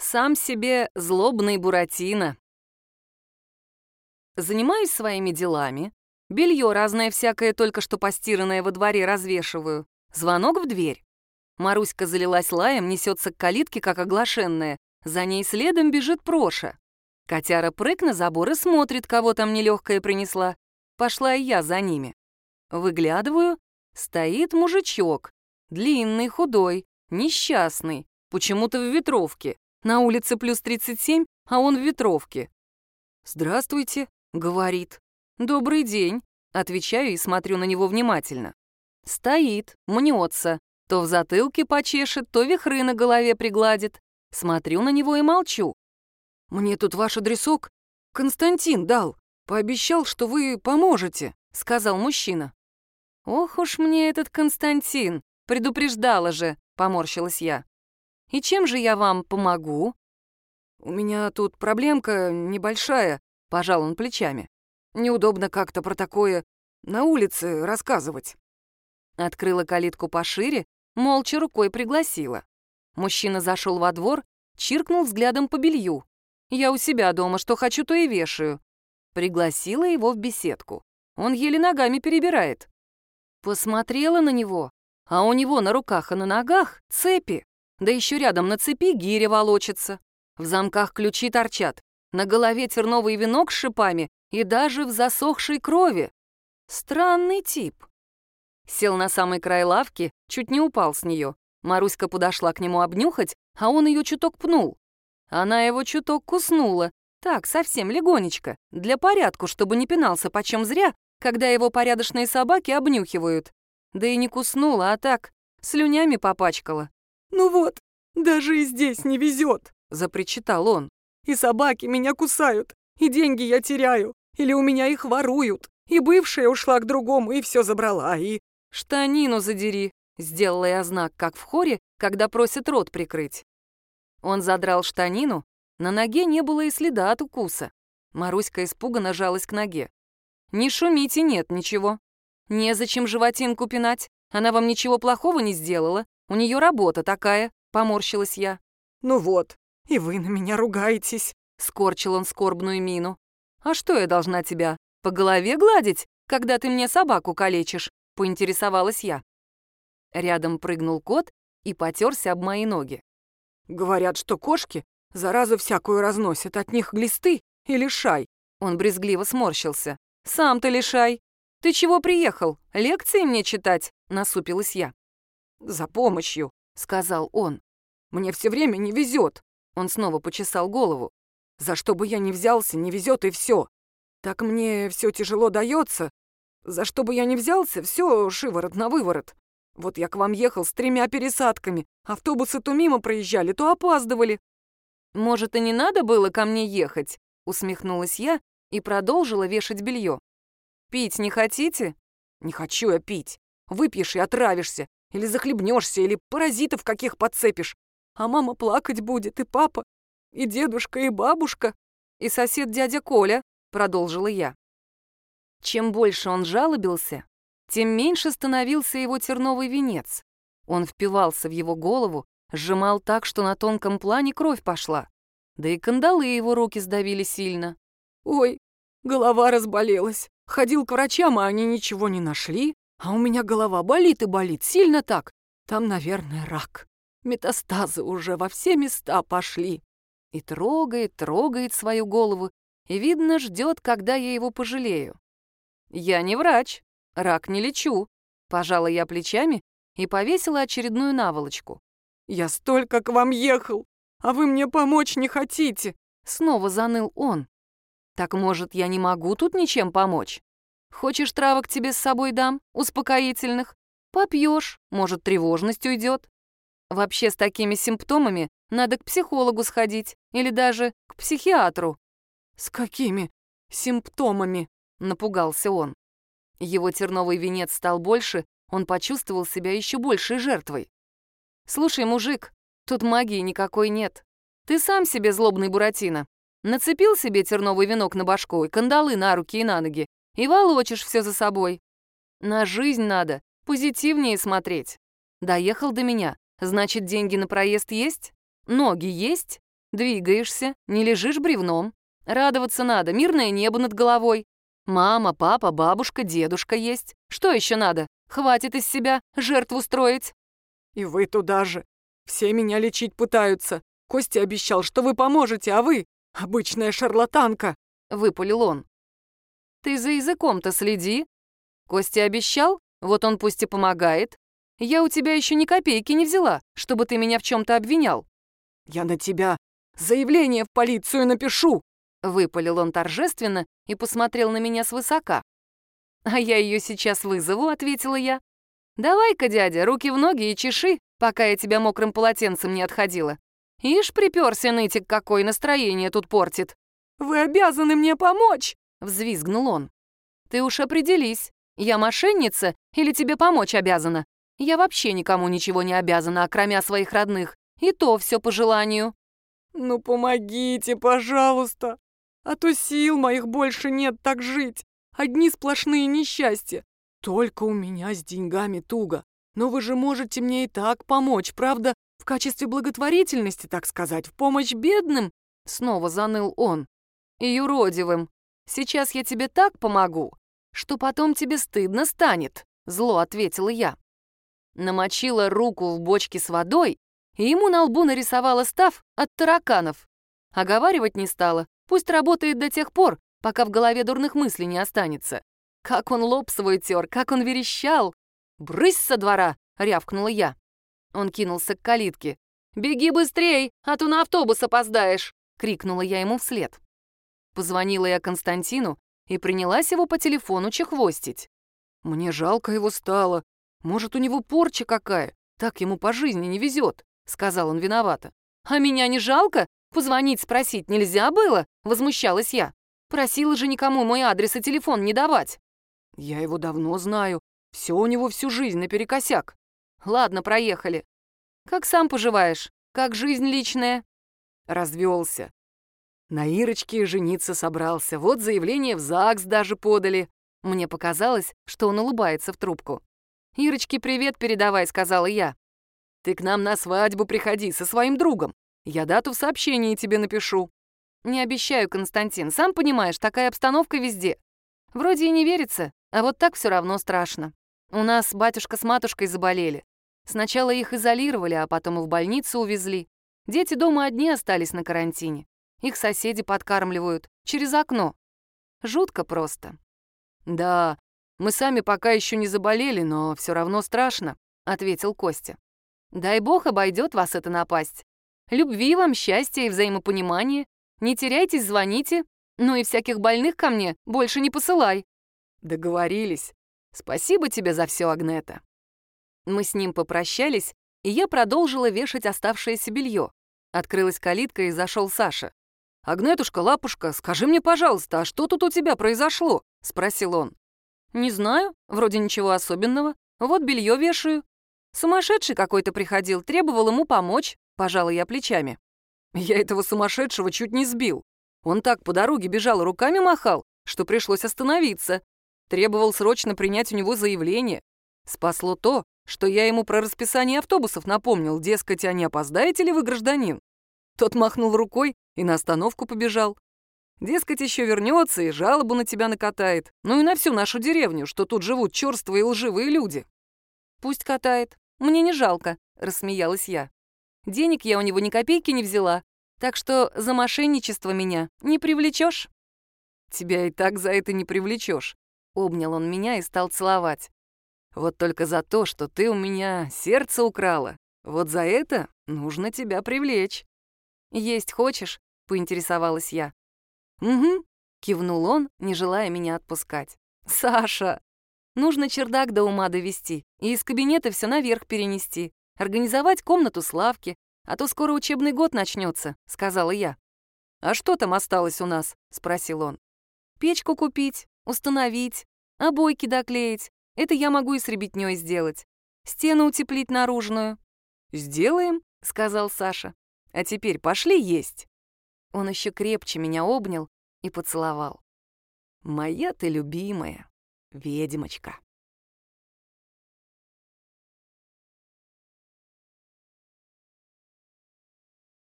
Сам себе злобный Буратино. Занимаюсь своими делами. Белье разное всякое, только что постиранное во дворе, развешиваю. Звонок в дверь. Маруська залилась лаем, несется к калитке, как оглашенная. За ней следом бежит Проша. Котяра прыг на забор и смотрит, кого там нелегкая принесла. Пошла и я за ними. Выглядываю. Стоит мужичок. Длинный, худой, несчастный. Почему-то в ветровке. На улице плюс 37, а он в ветровке. «Здравствуйте», — говорит. «Добрый день», — отвечаю и смотрю на него внимательно. Стоит, мнется, то в затылке почешет, то вихры на голове пригладит. Смотрю на него и молчу. «Мне тут ваш адресок Константин дал. Пообещал, что вы поможете», — сказал мужчина. «Ох уж мне этот Константин, предупреждала же», — поморщилась я. «И чем же я вам помогу?» «У меня тут проблемка небольшая», — пожал он плечами. «Неудобно как-то про такое на улице рассказывать». Открыла калитку пошире, молча рукой пригласила. Мужчина зашел во двор, чиркнул взглядом по белью. «Я у себя дома, что хочу, то и вешаю». Пригласила его в беседку. Он еле ногами перебирает. Посмотрела на него, а у него на руках и на ногах цепи. Да еще рядом на цепи гиря волочится. В замках ключи торчат. На голове терновый венок с шипами и даже в засохшей крови. Странный тип. Сел на самый край лавки, чуть не упал с нее. Маруська подошла к нему обнюхать, а он ее чуток пнул. Она его чуток куснула. Так, совсем легонечко. Для порядку, чтобы не пинался почем зря, когда его порядочные собаки обнюхивают. Да и не куснула, а так, слюнями попачкала. «Ну вот, даже и здесь не везет», — запричитал он. «И собаки меня кусают, и деньги я теряю, или у меня их воруют, и бывшая ушла к другому и все забрала, и...» «Штанину задери», — сделала я знак, как в хоре, когда просят рот прикрыть. Он задрал штанину, на ноге не было и следа от укуса. Маруська испуганно жалась к ноге. «Не шумите, нет ничего. Незачем животинку пинать, она вам ничего плохого не сделала. У нее работа такая», — поморщилась я. «Ну вот, и вы на меня ругаетесь», — скорчил он скорбную мину. «А что я должна тебя, по голове гладить, когда ты мне собаку калечишь?» — поинтересовалась я. Рядом прыгнул кот и потерся об мои ноги. «Говорят, что кошки заразу всякую разносят, от них глисты и лишай». Он брезгливо сморщился. «Сам ты лишай. Ты чего приехал? Лекции мне читать?» — насупилась я. «За помощью», — сказал он. «Мне все время не везет». Он снова почесал голову. «За что бы я ни взялся, не везет и все. Так мне все тяжело дается. За что бы я ни взялся, все шиворот на выворот. Вот я к вам ехал с 3 пересадками. Автобусы то мимо проезжали, то опаздывали». «Может, и не надо было ко мне ехать?» — усмехнулась я и продолжила вешать белье. «Пить не хотите?» «Не хочу я пить. Выпьешь и отравишься. Или захлебнешься, или паразитов каких подцепишь. А мама плакать будет, и папа, и дедушка, и бабушка, и сосед дядя Коля», — продолжила я. Чем больше он жалобился, тем меньше становился его терновый венец. Он впивался в его голову, сжимал так, что на тонком плане кровь пошла. Да и кандалы его руки сдавили сильно. «Ой, голова разболелась. Ходил к врачам, а они ничего не нашли. А у меня голова болит и болит, сильно так. Там, наверное, рак. Метастазы уже во все места пошли». И трогает, трогает свою голову, и, видно, ждет, когда я его пожалею. «Я не врач, рак не лечу», — пожала я плечами и повесила очередную наволочку. «Я столько к вам ехал, а вы мне помочь не хотите», — снова заныл он. «Так, может, я не могу тут ничем помочь? Хочешь, травок тебе с собой дам, успокоительных? Попьешь, может, тревожность уйдет. Вообще, с такими симптомами надо к психологу сходить или даже к психиатру». «С какими симптомами?» — напугался он. Его терновый венец стал больше, он почувствовал себя еще большей жертвой. «Слушай, мужик, тут магии никакой нет. Ты сам себе злобный Буратино. Нацепил себе терновый венок на башку и кандалы на руки и на ноги, и волочишь все за собой. На жизнь надо позитивнее смотреть. Доехал до меня, значит, деньги на проезд есть? Ноги есть? Двигаешься, не лежишь бревном. Радоваться надо, мирное небо над головой. Мама, папа, бабушка, дедушка есть. Что еще надо? Хватит из себя жертву строить. И вы туда же. Все меня лечить пытаются. Костя обещал, что вы поможете, а вы — обычная шарлатанка. Выпалил он. Ты за языком-то следи. Костя обещал, вот он пусть и помогает. Я у тебя еще ни копейки не взяла, чтобы ты меня в чем-то обвинял. Я на тебя заявление в полицию напишу. Выпалил он торжественно и посмотрел на меня свысока. «А я ее сейчас вызову», — ответила я. «Давай-ка, дядя, руки в ноги и чеши, пока я тебя мокрым полотенцем не отходила. Ишь, приперся нытик какой, настроение тут портит». Вы обязаны мне помочь, — взвизгнул он. «Ты уж определись, я мошенница или тебе помочь обязана? Я вообще никому ничего не обязана, окромя своих родных, и то все по желанию». Ну помогите, пожалуйста. А то сил моих больше нет так жить. Одни сплошные несчастья. Только у меня с деньгами туго. Но вы же можете мне и так помочь, правда? В качестве благотворительности, так сказать, в помощь бедным. Снова заныл он. «И юродивым. Сейчас я тебе так помогу, что потом тебе стыдно станет», — зло ответила я. Намочила руку в бочке с водой, и ему на лбу нарисовала став от тараканов. Оговаривать не стала, пусть работает до тех пор, пока в голове дурных мыслей не останется. Как он лоб свой тер, как он верещал. «Брысь со двора!» — рявкнула я. Он кинулся к калитке. «Беги быстрей, а то на автобус опоздаешь!» — крикнула я ему вслед. Позвонила я Константину и принялась его по телефону чехвостить. «Мне жалко его стало. Может, у него порча какая? Так ему по жизни не везет», — сказал он виновато. «А меня не жалко? Позвонить спросить нельзя было?» — возмущалась я. «Просила же никому мой адрес и телефон не давать». «Я его давно знаю. Все у него всю жизнь наперекосяк». «Ладно, проехали. Как сам поживаешь? Как жизнь личная?» «Развелся. На Ирочке жениться собрался. Вот заявление в ЗАГС даже подали». Мне показалось, что он улыбается в трубку. «Ирочке привет передавай», — сказала я. «Ты к нам на свадьбу приходи со своим другом. Я дату в сообщении тебе напишу». «Не обещаю, Константин, сам понимаешь, такая обстановка везде. Вроде и не верится, а вот так все равно страшно. У нас батюшка с матушкой заболели. Сначала их изолировали, а потом и в больницу увезли. Дети дома одни остались на карантине. Их соседи подкармливают через окно. Жутко просто». «Да, мы сами пока еще не заболели, но все равно страшно», — ответил Костя. «Дай бог обойдет вас эта напасть. Любви вам, счастья и взаимопонимания. Не теряйтесь, звоните. Ну и всяких больных ко мне больше не посылай». «Договорились. Спасибо тебе за все, Агнета». Мы с ним попрощались, и я продолжила вешать оставшееся белье. Открылась калитка, и зашел Саша. «Агнетушка, лапушка, скажи мне, пожалуйста, а что тут у тебя произошло?» — спросил он. «Не знаю, вроде ничего особенного. Вот белье вешаю». «Сумасшедший какой-то приходил, требовал ему помочь», — пожала я плечами. «Я этого сумасшедшего чуть не сбил. Он так по дороге бежал и руками махал, что пришлось остановиться. Требовал срочно принять у него заявление. Спасло то, что я ему про расписание автобусов напомнил, дескать, а не опоздаете ли вы, гражданин?» Тот махнул рукой и на остановку побежал. Дескать, еще вернется и жалобу на тебя накатает. Ну и на всю нашу деревню, что тут живут черствые и лживые люди. «Пусть катает. Мне не жалко», — рассмеялась я. «Денег я у него ни копейки не взяла, так что за мошенничество меня не привлечешь». «Тебя и так за это не привлечешь», — обнял он меня и стал целовать. «Вот только за то, что ты у меня сердце украла, вот за это нужно тебя привлечь». «Есть хочешь?» — поинтересовалась я. «Угу», — кивнул он, не желая меня отпускать. «Саша, нужно чердак до ума довести и из кабинета все наверх перенести, организовать комнату Славки, а то скоро учебный год начнется», — сказала я. «А что там осталось у нас?» — спросил он. «Печку купить, установить, обойки доклеить. Это я могу и с ребятнёй сделать. Стену утеплить наружную». «Сделаем», — сказал Саша. «А теперь пошли есть». Он еще крепче меня обнял и поцеловал. «Моя ты любимая ведьмочка».